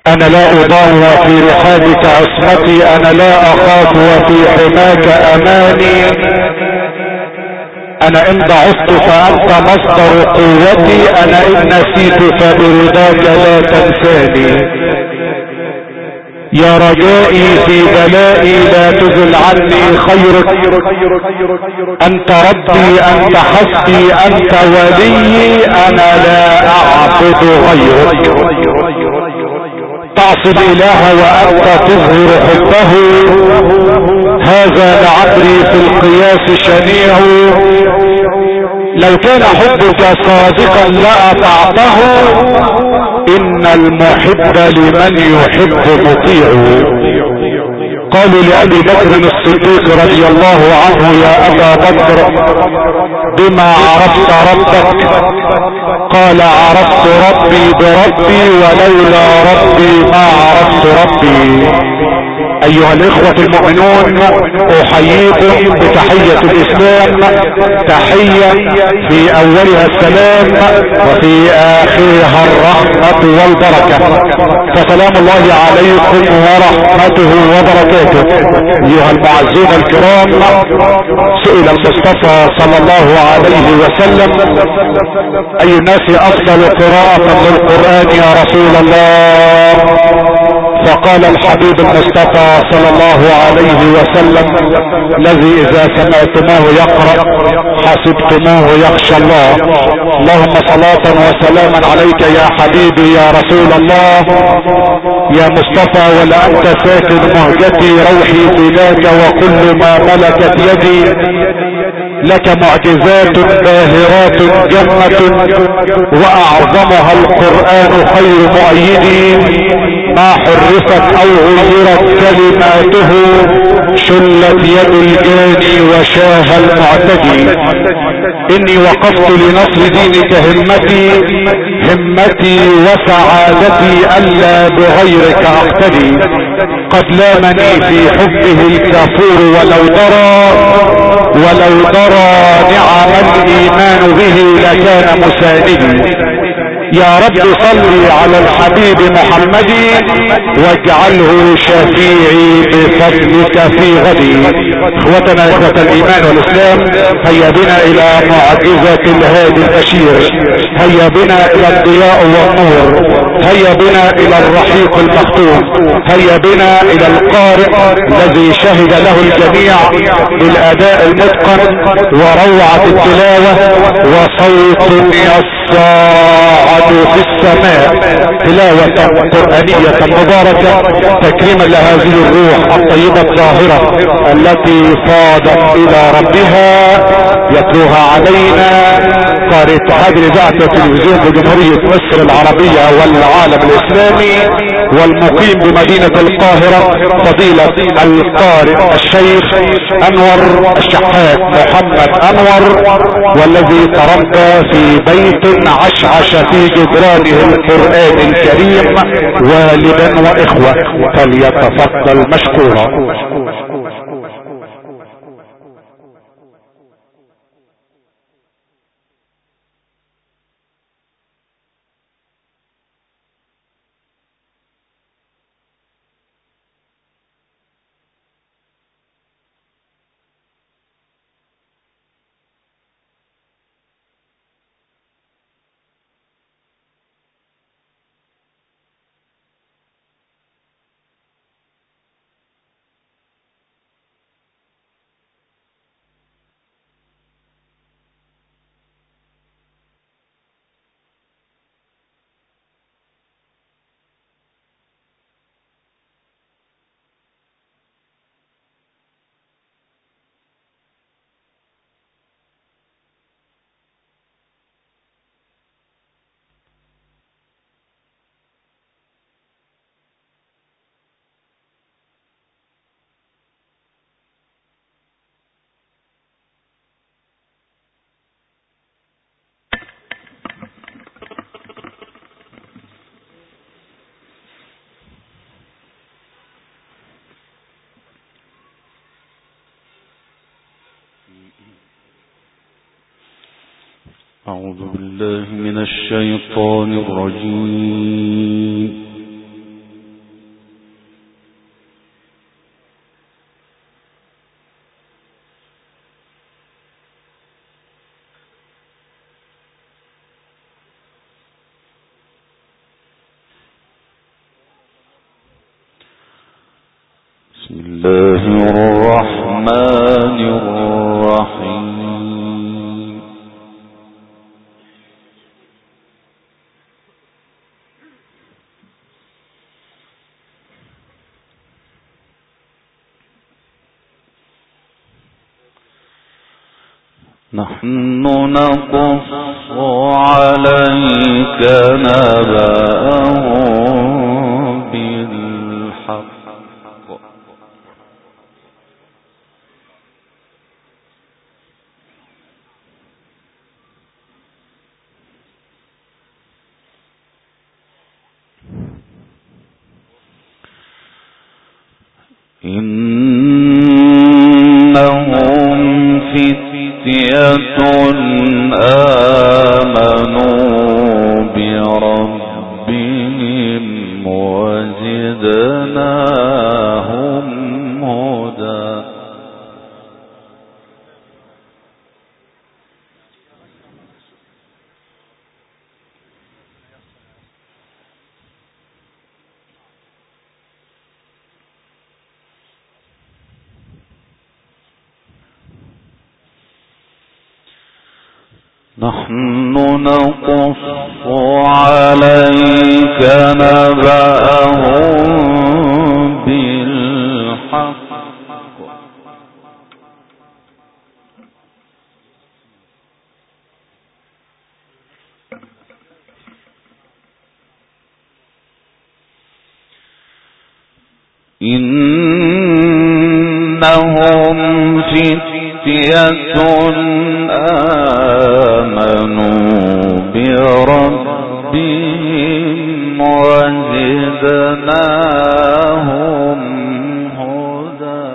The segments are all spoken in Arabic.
انا لا اضام وفي رحابك عصمتي، انا لا اخاف وفي حماك اماني، انا ان ضعفت فانت مصدر قوتي، انا ان نسيت فبرضاك لا تنساني. يا رجائي في بلائي لا تزل عني خيرك، انت ربي انت حسبي انت ولي، انا لا اعبد غيرك. تعصي الاله وانت تظهر حبه، هذا لعبري في القياس شنيع. لو كان حبك صادقا لأطعته، ان المحب لمن يحب مطيع. قالوا لأبي بكر الصديق رضي الله عنه يا أبا بكر بما عرفت ربك؟ قال عرفت ربي بربي، ولولا ربي ما عرفت ربي. ايها الاخوة المؤمنون، احييكم بتحية الاسلام، تحية في اولها السلام وفي اخرها الرحمة والبركة. فسلام الله عليكم ورحمته وبركاته. ايها المعزون الكرام، سئل المصطفى صلى الله عليه وسلم اي الناس افضل قراءة للقرآن يا رسول الله؟ فقال الحبيب المصطفى صلى الله عليه وسلم الذي اذا سمعتموه يقرأ حسبتموه يخشى الله. اللهم صلاة وسلاما عليك يا حبيبي يا رسول الله يا مصطفى، ولا انت ساكن مهجتي روحي فداك وكل ما ملكت يدي، لك معجزات باهرات جنة واعظمها القرآن خير مؤيد، ما حرفت او غيرت كلماته شلت يد الجاني وشاه المعتدي. اني وقفت لنصر دينك همتي وسعادتي الا بغيرك اقتدي. قد لامني في حبه الكافور ولو درى نعم الايمان به لكان مساندي. يا رب صل على الحبيب محمد واجعله شفيعي بفضلك في غدي. اخوتنا اخوة الايمان والاسلام، هيا بنا الى معجزة الهادي البشير، هيا بنا الى الضياء والنور، هيا بنا الى الرحيق المختوم، هيا بنا الى القارئ الذي شهد له الجميع بالاداء المتقن وروعة التلاوة وصوت يصاعد في السماء، تلاوة قرآنية مباركة تكريما لهذه الروح الطيبة الطاهرة التي فاضت الى ربها. يتلوها علينا قارئ اتحاد الاذاعة والتلفزيون بجمهورية مصر العربية والعالم الاسلامي والمقيم بمدينة القاهرة، فضيلة القارئ الشيخ انور الشحات محمد انور، والذي تربى في بيت عشعش في جدرانه القرآن الكريم والدا واخوة، فليتفضل مشكورا. أعوذ بالله من الشيطان الرجيم. بسم الله الرحمن الرحيم. نحن نقص عليك نبأهم بالحق إنهم فتية آمنوا بربهم وزدناهم هدى. نحن نقص عليك نبأهم بالحق إنهم فتية آمنوا بربهم وزدناهم هدى.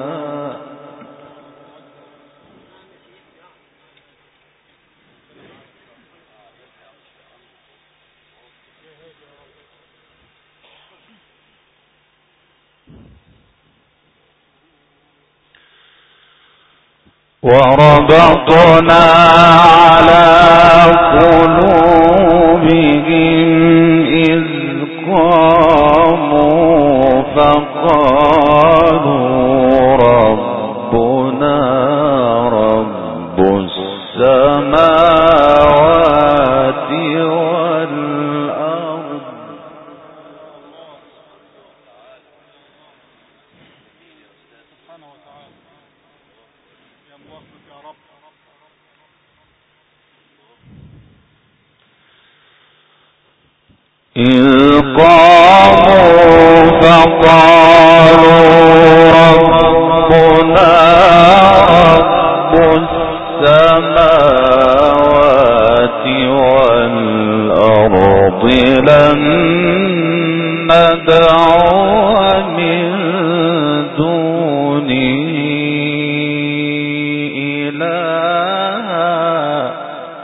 وربطنا على قلوبهم إذ قاموا فقالوا ربنا رب السماوات والأرض إذ قاموا فقالوا ربنا رب السماوات والأرض لن ندعو من دونه إلها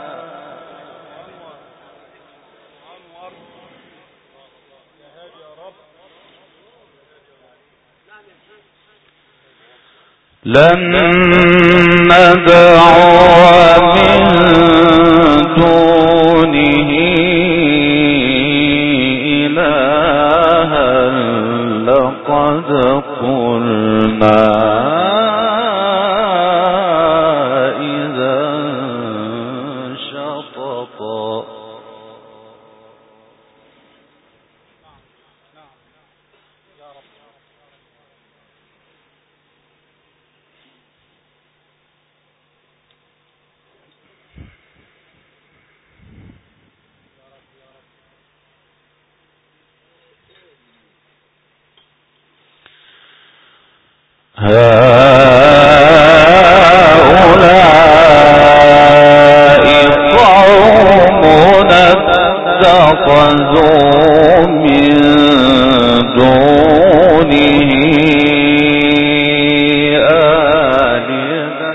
لن ندعو من دونه إلها لقد قلنا إذا شططا. هؤلاء قومنا اتخذوا من دونه آلهة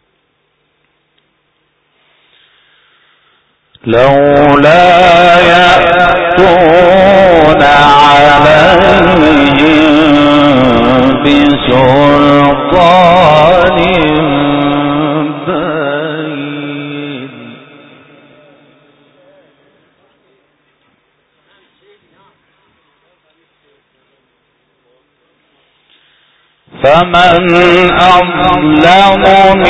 لولا يأتون عليهم بسلطان بين. فمن أظلم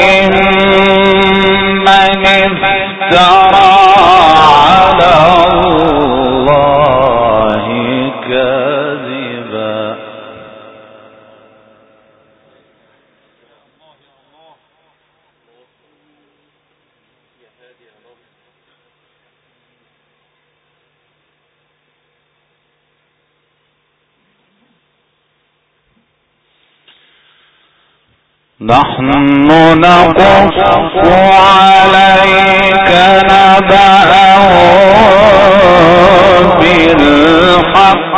ممن افترى على الله كذبا. نحن نقص عليك نبأهم بالحق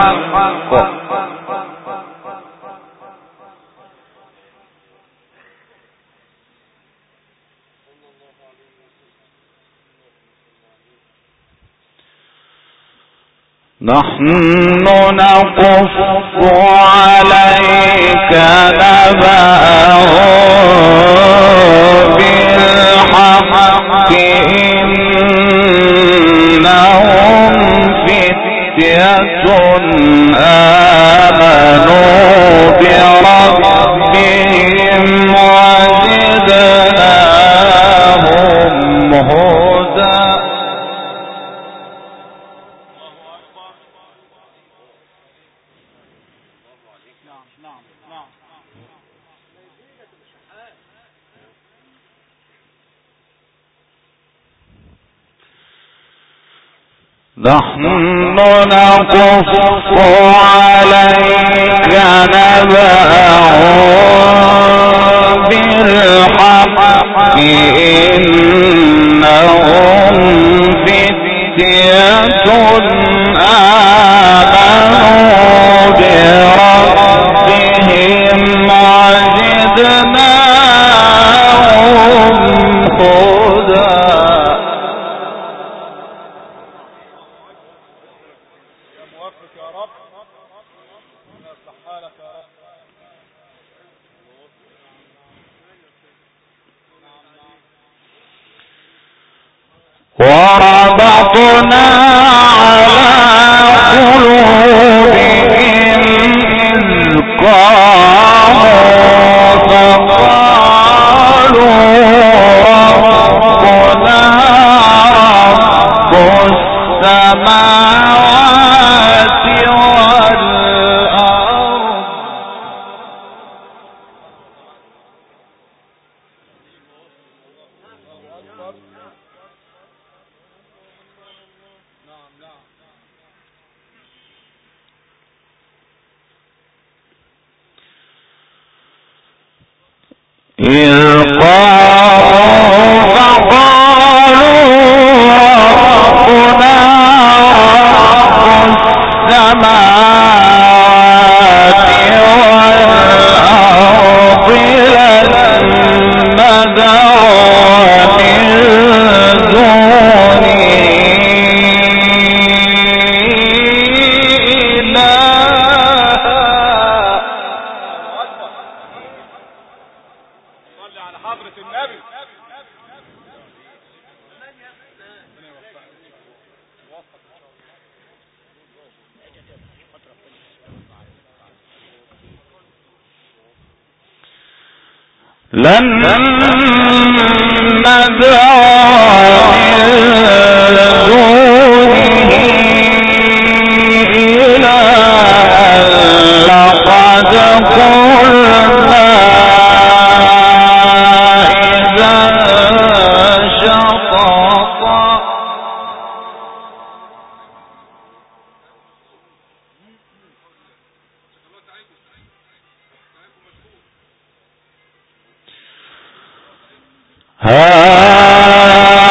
نحن نقص عليك نبأهم بالحق إنهم فتية آمنوا بربهم وزدناهم هدى. نحن نقص عليك نبأهم بالحق إنهم فتية آمنوا بربهم وزدناهم هدى. وربطنا على قلوبهم إذ قاموا فقالوا ربنا رب السماوات والأرض. إذ قاموا فقالوا ربنا رب السماوات والأرض لن ندعو من دونه لن ندعو من دونه إلها لقد قلنا إذا شططا. هؤلاء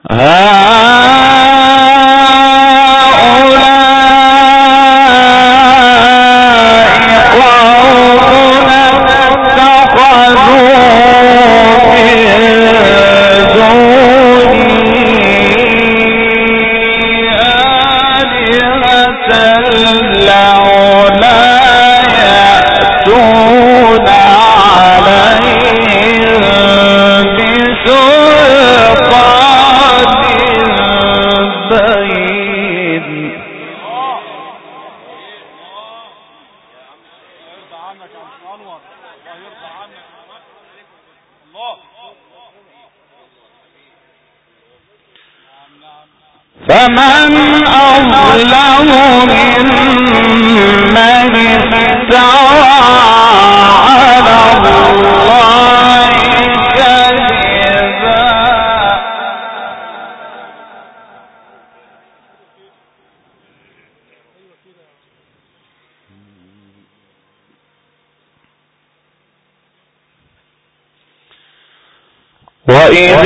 فمن أظلم ممن افترى على الله كذبا وإذ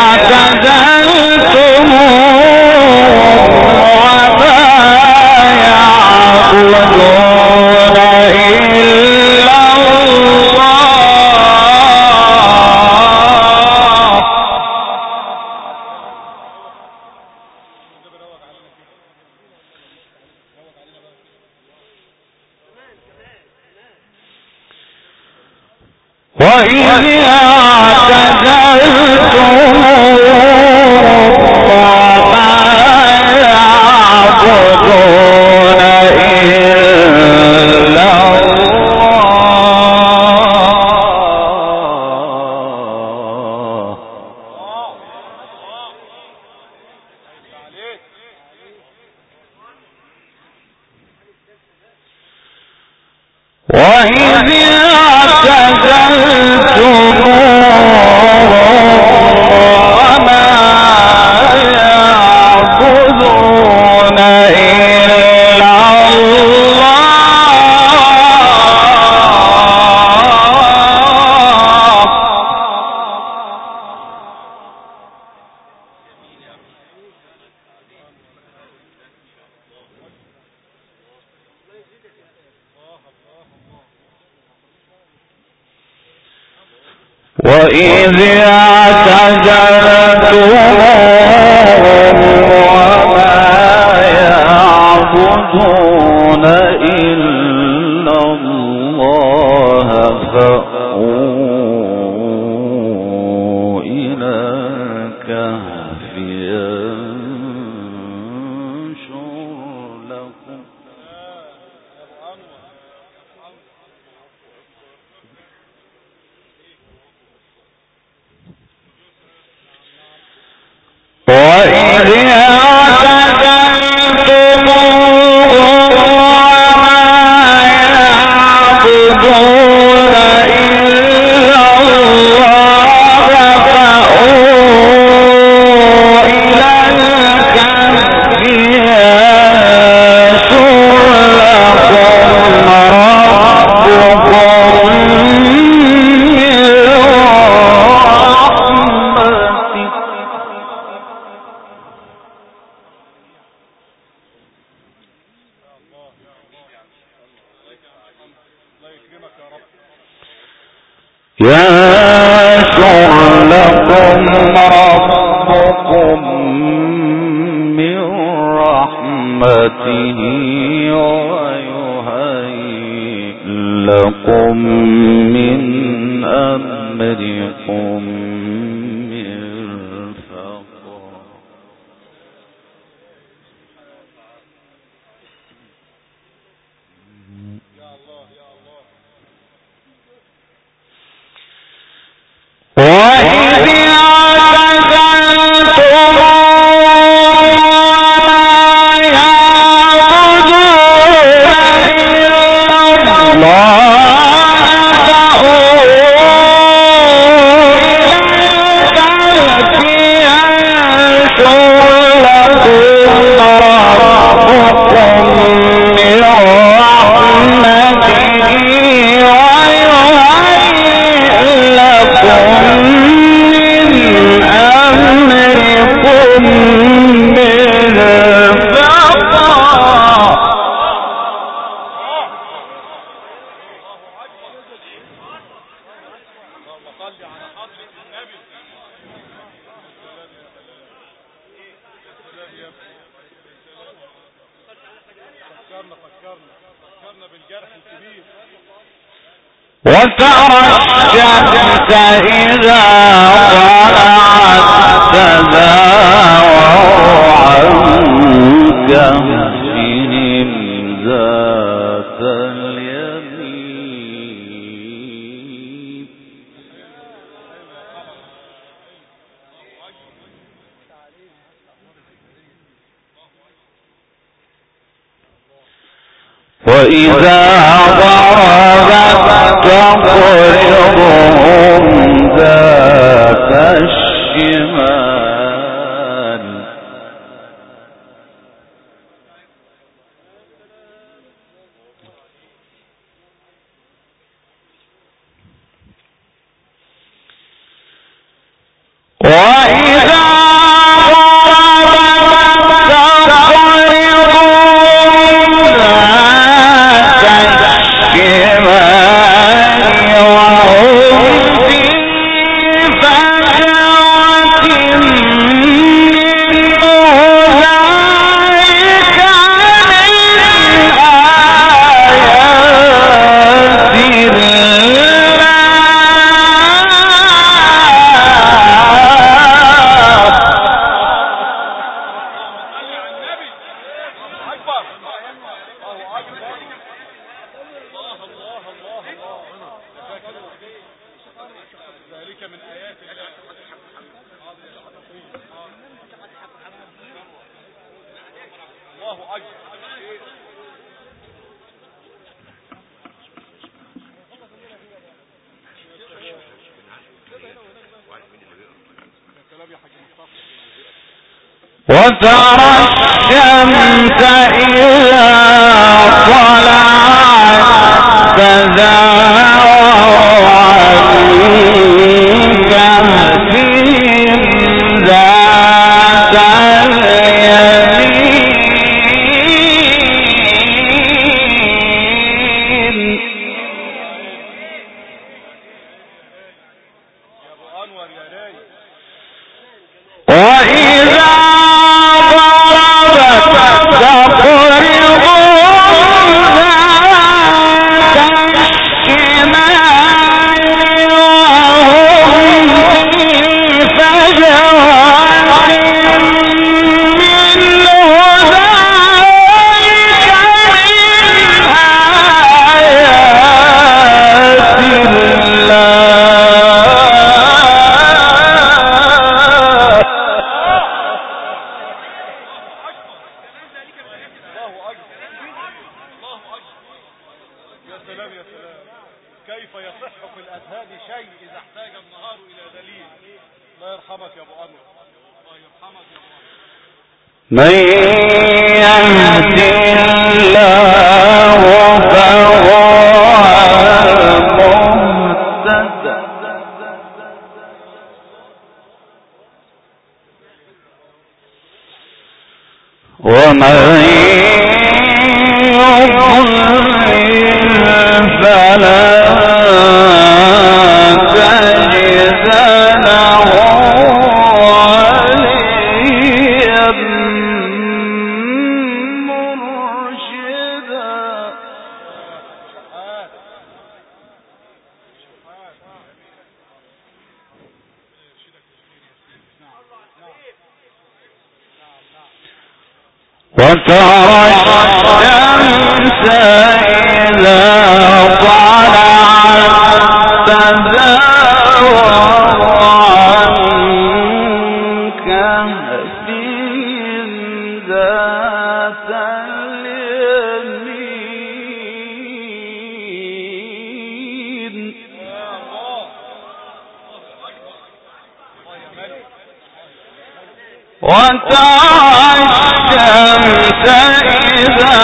اعتزلتموهم وما يعبدون إلا الله فأووا إلى الكهف ينشر لكم وإذ اعتزلتموهم وما يعبدون إلا الله فأووا إلى الكهف ينشر لكم ربكم من رحمته ينشر لكم ربكم من رحمته ويهيئ لكم من أمركم مرفقا وإذ لكم فكرنا بالجرح الكبير. وترى الشمس إذا طلعت تزاور عن كهفهم ذات اليمين. وإذا ضربت تقرضهم ذات الشمال. وإذا وترى الشمس إذا طلعت تزاور عن كهفهم ذات اليمين. وإذا من يهد الله فهو المهتد ومن يضلل فلا تجد له وترى الشمس إذا طلعت تزاور عن كهفهم ذات اليمين. وترى الشمس إذا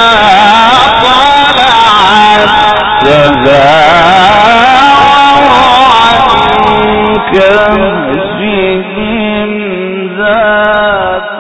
طلعت تزاور عن كهفهم ذات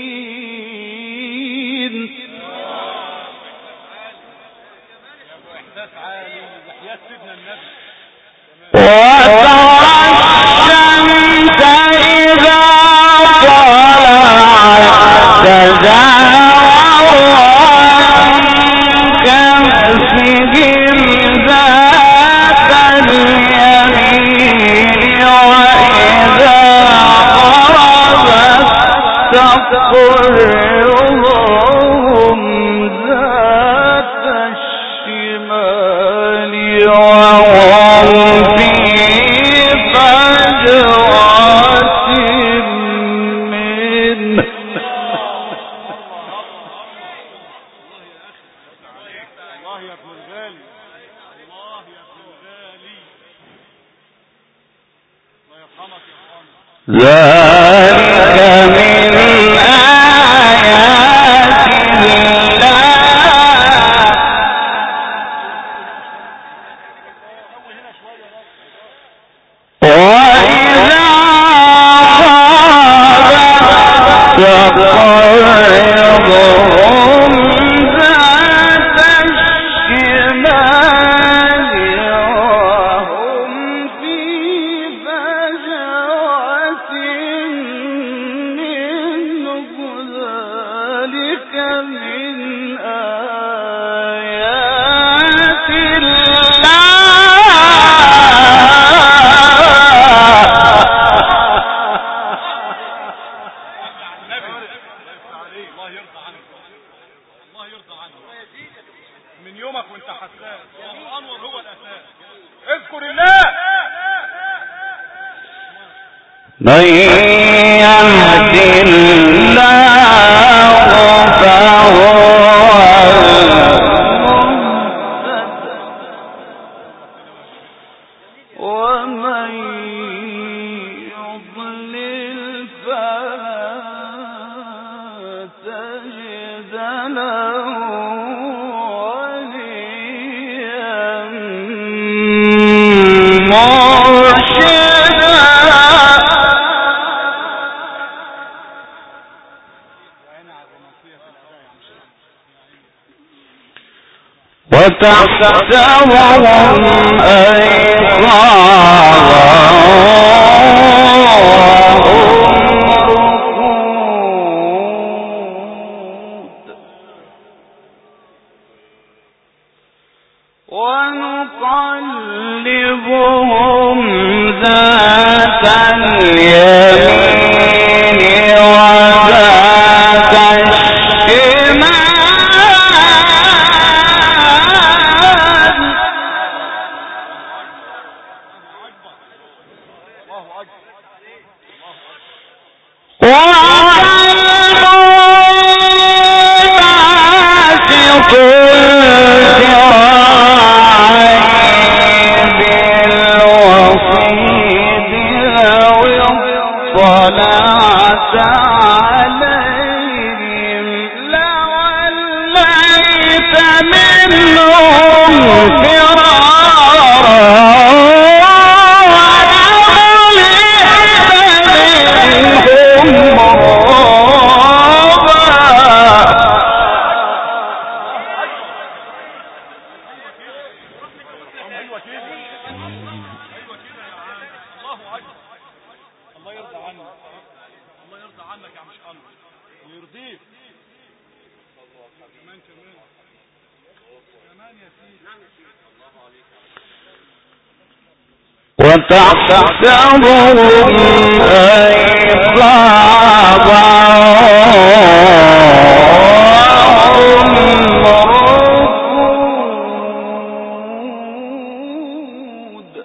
اليمين. من يهد الله فهو المهتد ومن يضلل فلن تجد له وليا مرشدا. وتحسبهم أيقاظا ونقلبهم ذات اليمين وذات الشمال وتحسبهم أيقاظا وهم رقود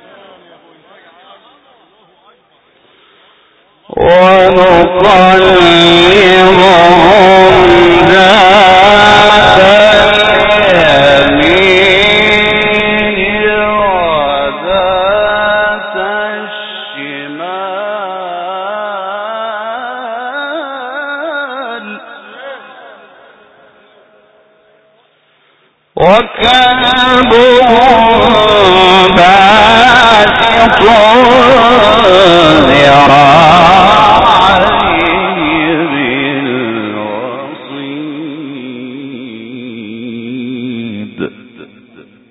ونقلبهم ذات اليمين وذات الشمال وكلبهم باسط ذراعيه بالوصيد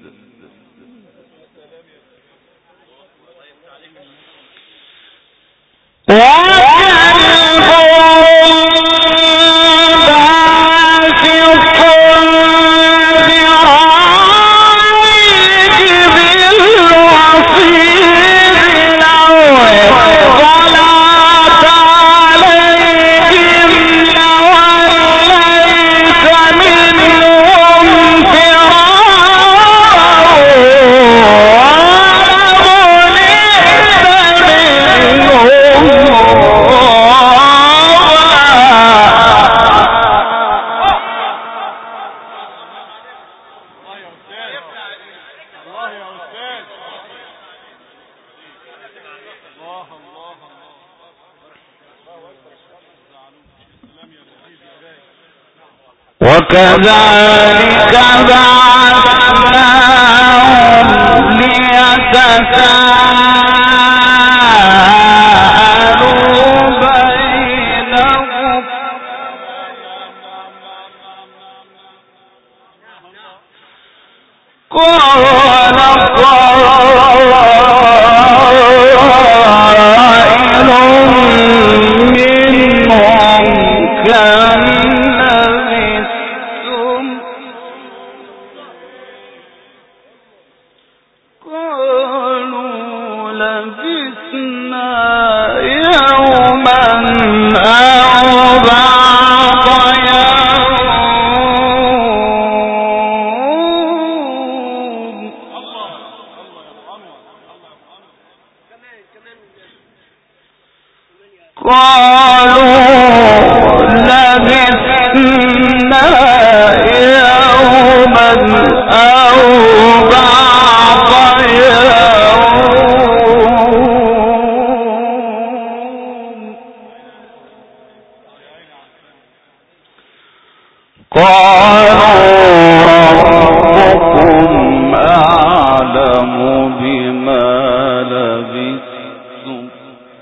وكذلك بعثناهم ليتساءلوا بينهم قال قائل منهم كم لبثتم قالوا لبثنا يوما أو بعض يوم قالوا لبثنا يوما أو بعض يوم قالوا ربكم أعلم بما لبثتم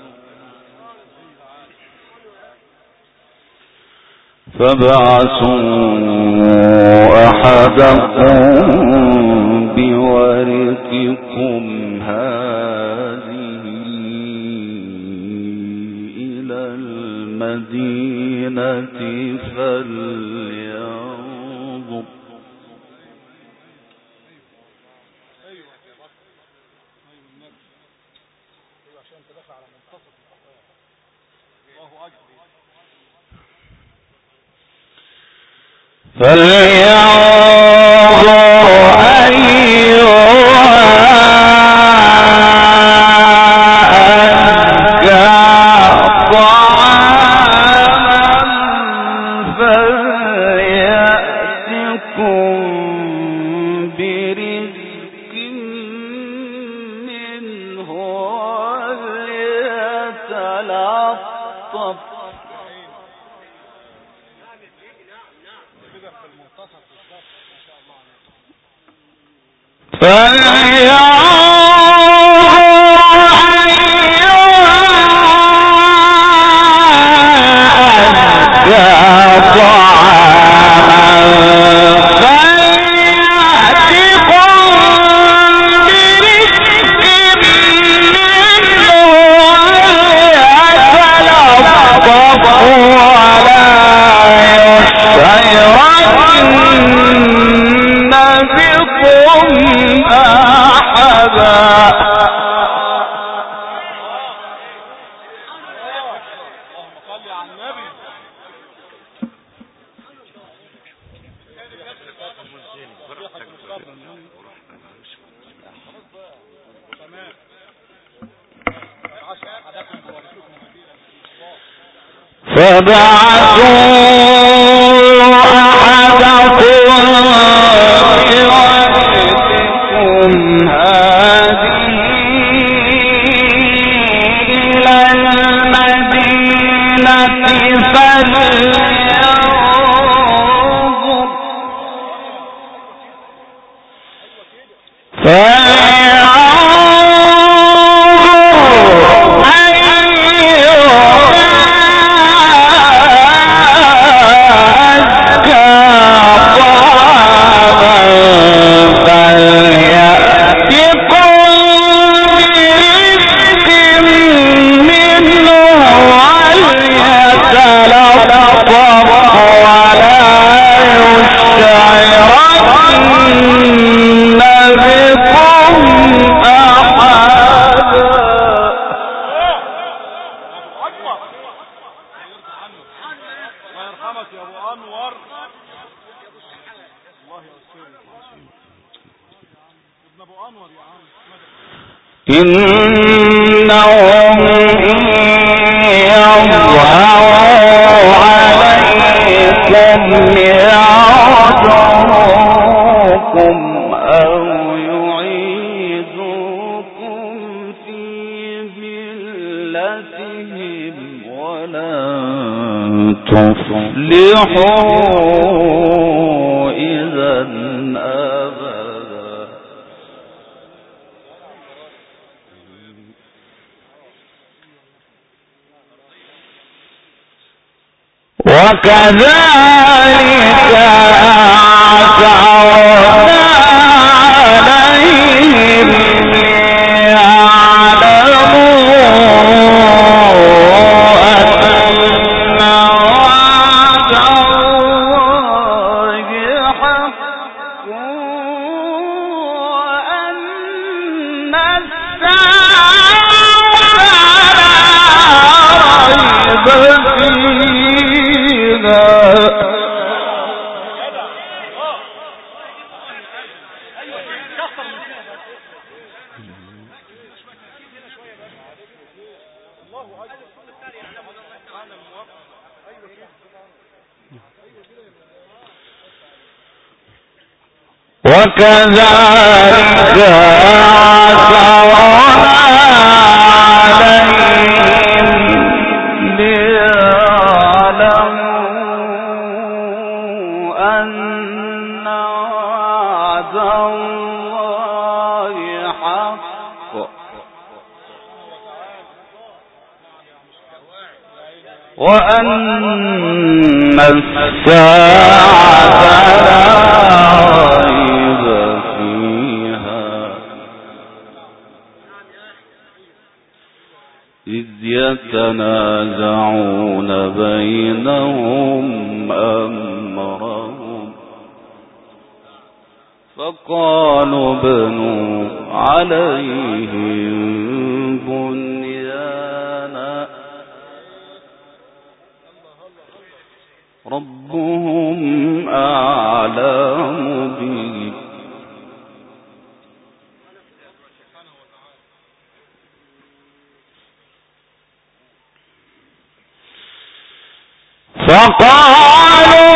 فابعثوا أحدكم بورقكم هذه إلى المدينة فلينظر أيها أزكى طعاما فليأتكم برزق منه وليتلطف فبعثوا أحدكم بورقكم هذه إلى المدينة فلينظر إنهم إن يظهروا عليكم يعذروكم أو يعيدوكم في ملتهم ولن تفلحوا إذا أبدا. وكذلك أعثرنا عليهم وكذلك أعثرنا عليهم ليعلموا أن وعد الله حق وأن الساعة لا ريب فيها إذ يتنازعون بينهم أمرهم فقالوا بنوا عليهم بنيانا ربهم أعلم بهم فقالوا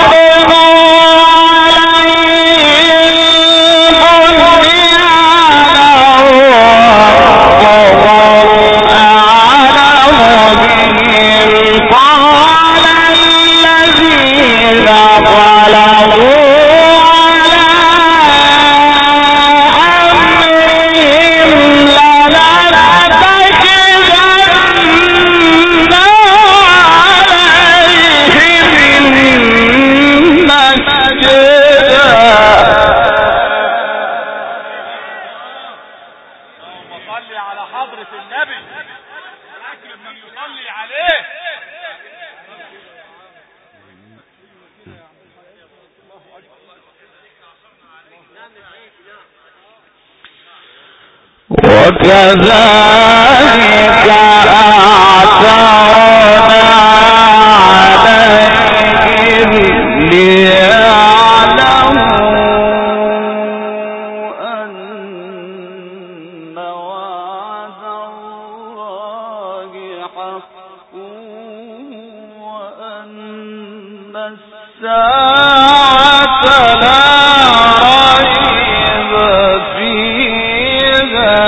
وكذلك أعثرنا عليهم ليعلموا أن وعد الله حق وأن الساعة لا ريب فيها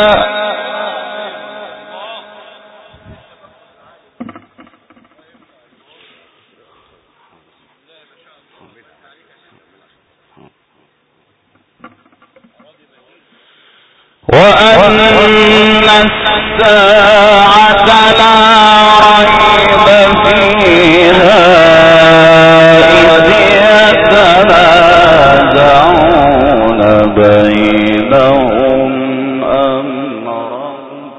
وأن الساعة لا ريب فيها إذ يتنازعون بينهم أمرهم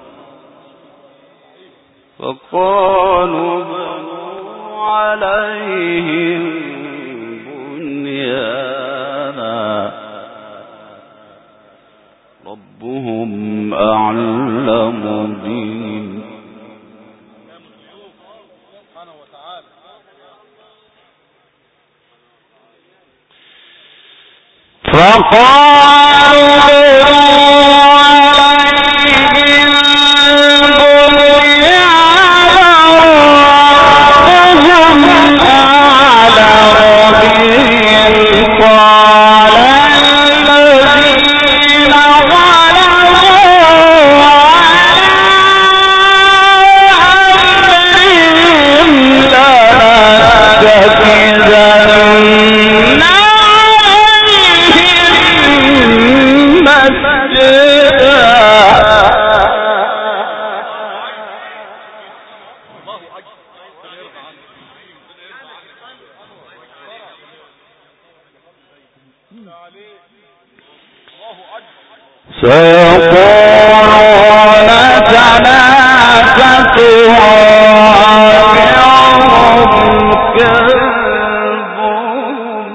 فقالوا بنوا عليهم بنيانا ربهم أعلم بهم فقالوا سيقولون ثلاثة رابعهم كلبهم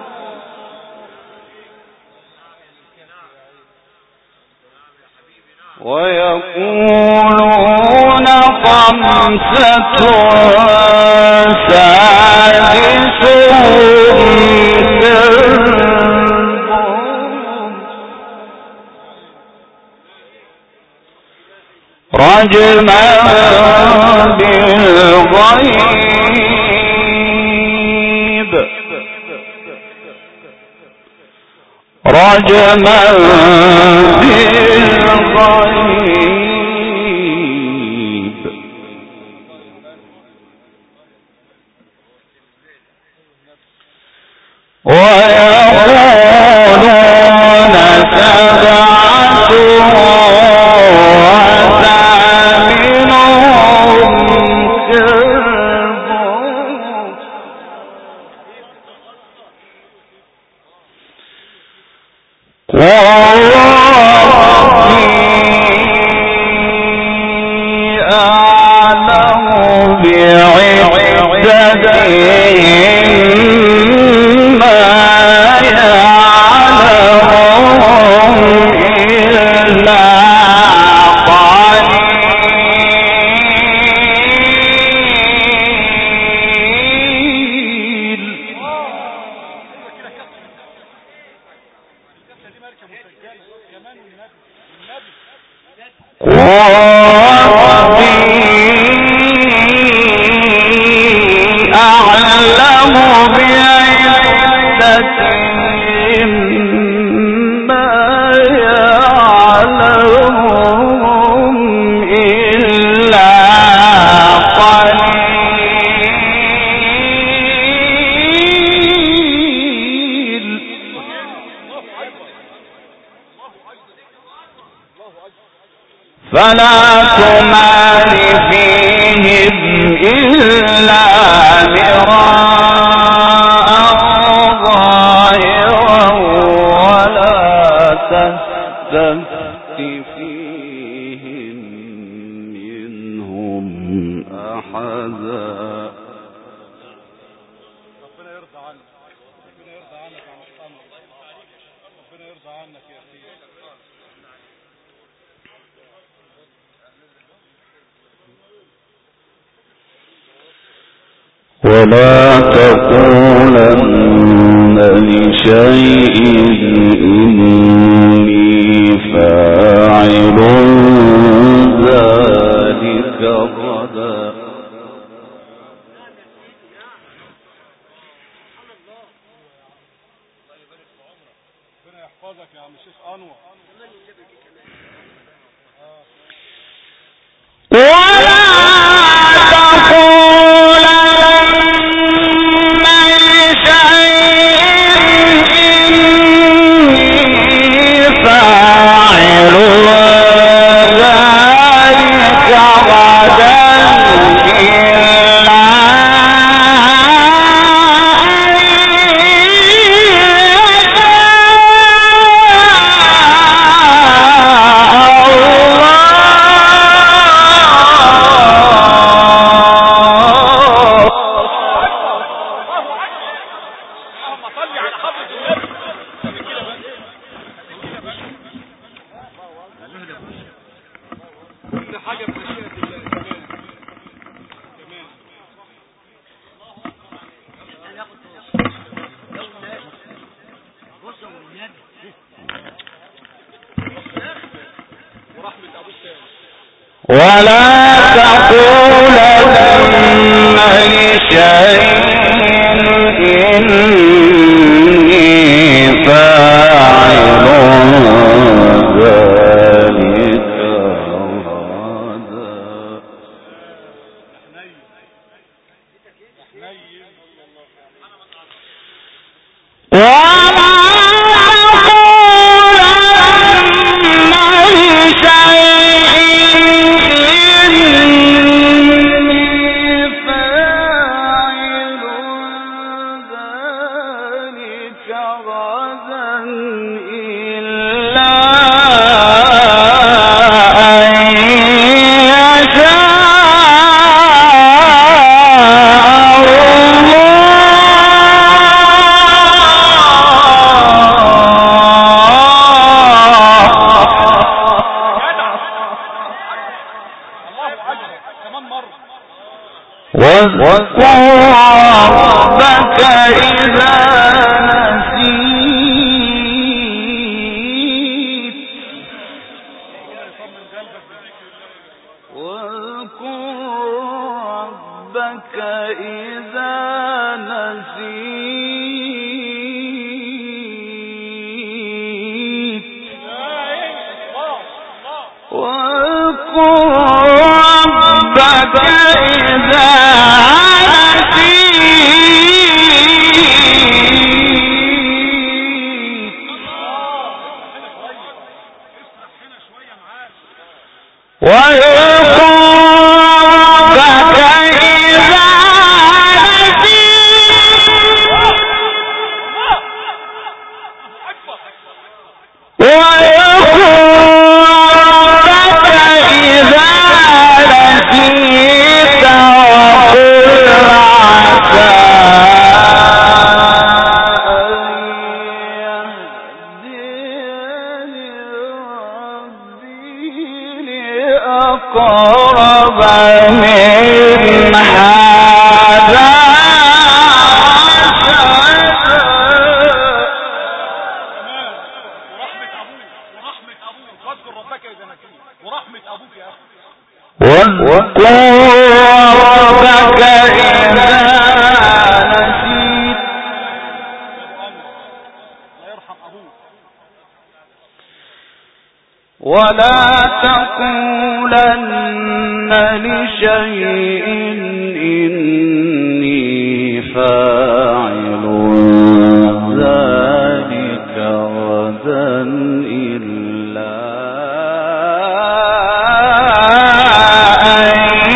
ويقولون خمسة سادسهم كلبهم رجما بالغيب رجما بالغيب ويقولون سبعة وثامنهم كلبهم قل ربي أعلم بعدتهم ما يعلمهم إلا قليل وربي أعلم بعدتهم ما يعلمهم إلا قليل فلا تمار فيهم إلا مراء ظاهرا ولا تستفت فيهم منهم أحدا ربنا يرضى عنك ربنا يرضى عنك يا محمد ربنا يرضى عنك يا سيدي ولا تقولن لشيء إني فاعل ذلك غدا ربنا يحفظك يا عم الشيخ أنور ولا تقولن لشيء إني فاعل ذلك غدا إذا نسيت واذكر ربك إذا ولا تقولن لشيء إني فاعل ذلك غدا إلا أن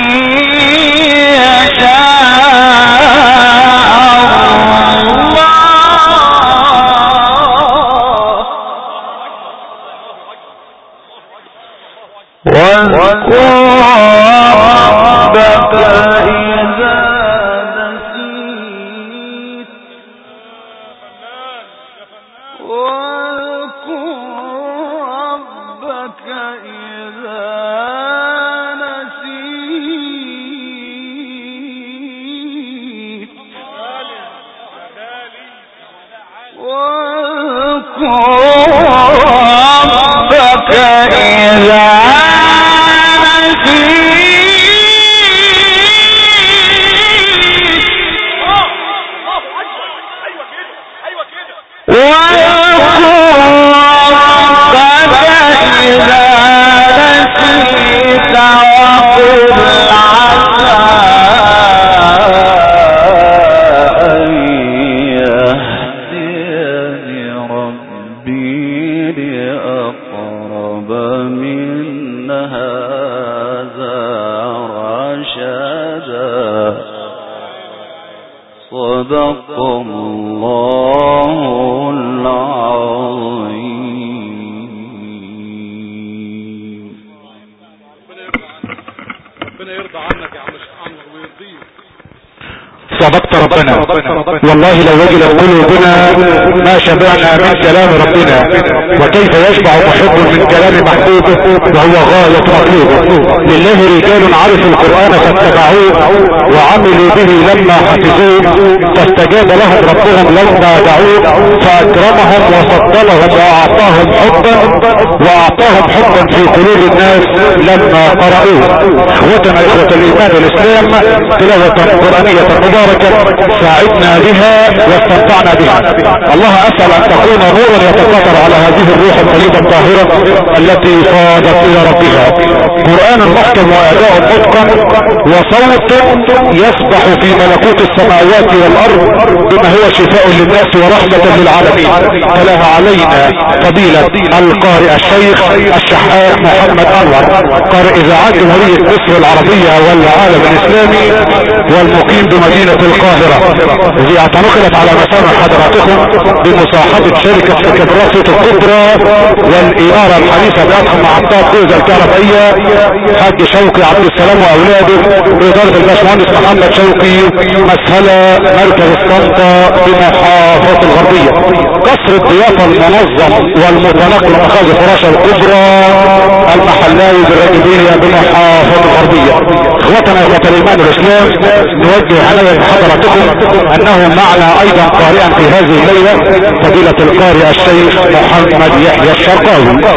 صدقت ربنا والله لو وجلت قلوبنا ما شبعنا من كلام ربنا، وكيف يشبع محب من كلام محبوبه وهو غاية مطلوبه. لله رجال عرفوا القرآن فاتبعوه وعملوا به لما حفظوه، فاستجاب لهم ربهم لما دعوه فاكرمهم وفضلهم واعطاهم حبا في قلوب الناس لما قرأوه. اخوتنا اخوة الايمان والاسلام، تلاوة قرآنية مباركة ساعدنا بها واستمتعنا بها. الله اسأل ان تكون نورا يتقاطر على هذه الروح الطيبة الطاهرة التي فاضت الى ربها. قرآن محكم واداء متقن وصوت يسبح في ملكوت السماوات والارض بما هو شفاء للناس ورحمة للعالمين. تلاها علينا فضيلة القارئ الشيخ الشحات محمد انور، قارئ اذاعات جمهورية مصر العربية والعالم الاسلامي والمقيم بمدينة القاهرة، التي اعتنقلت على مسامع حضراتكم بمصاحبة شركة كبراسة الكبرى والإنارة الحديثة بأضخم محطات كوزة الكهربائية حاج شوقي عبد السلام واولاده بإدارة الباشمهندس محمد شوقي، مسهلة مركز اسطنطة بمحافظة الغربية. قصر الضيافة المنظم والمتنقل مخازن فراشة الكبرى المحلاوي بالراجبية بمحافظة الغربية. اخوتنا اخوة الايمان والاسلام، نوجه عناية حضراتكم انه معنا ايضا قارئا في هذه الليلة فضيلة القارئ الشيخ محمد يحيى الشرقاوي.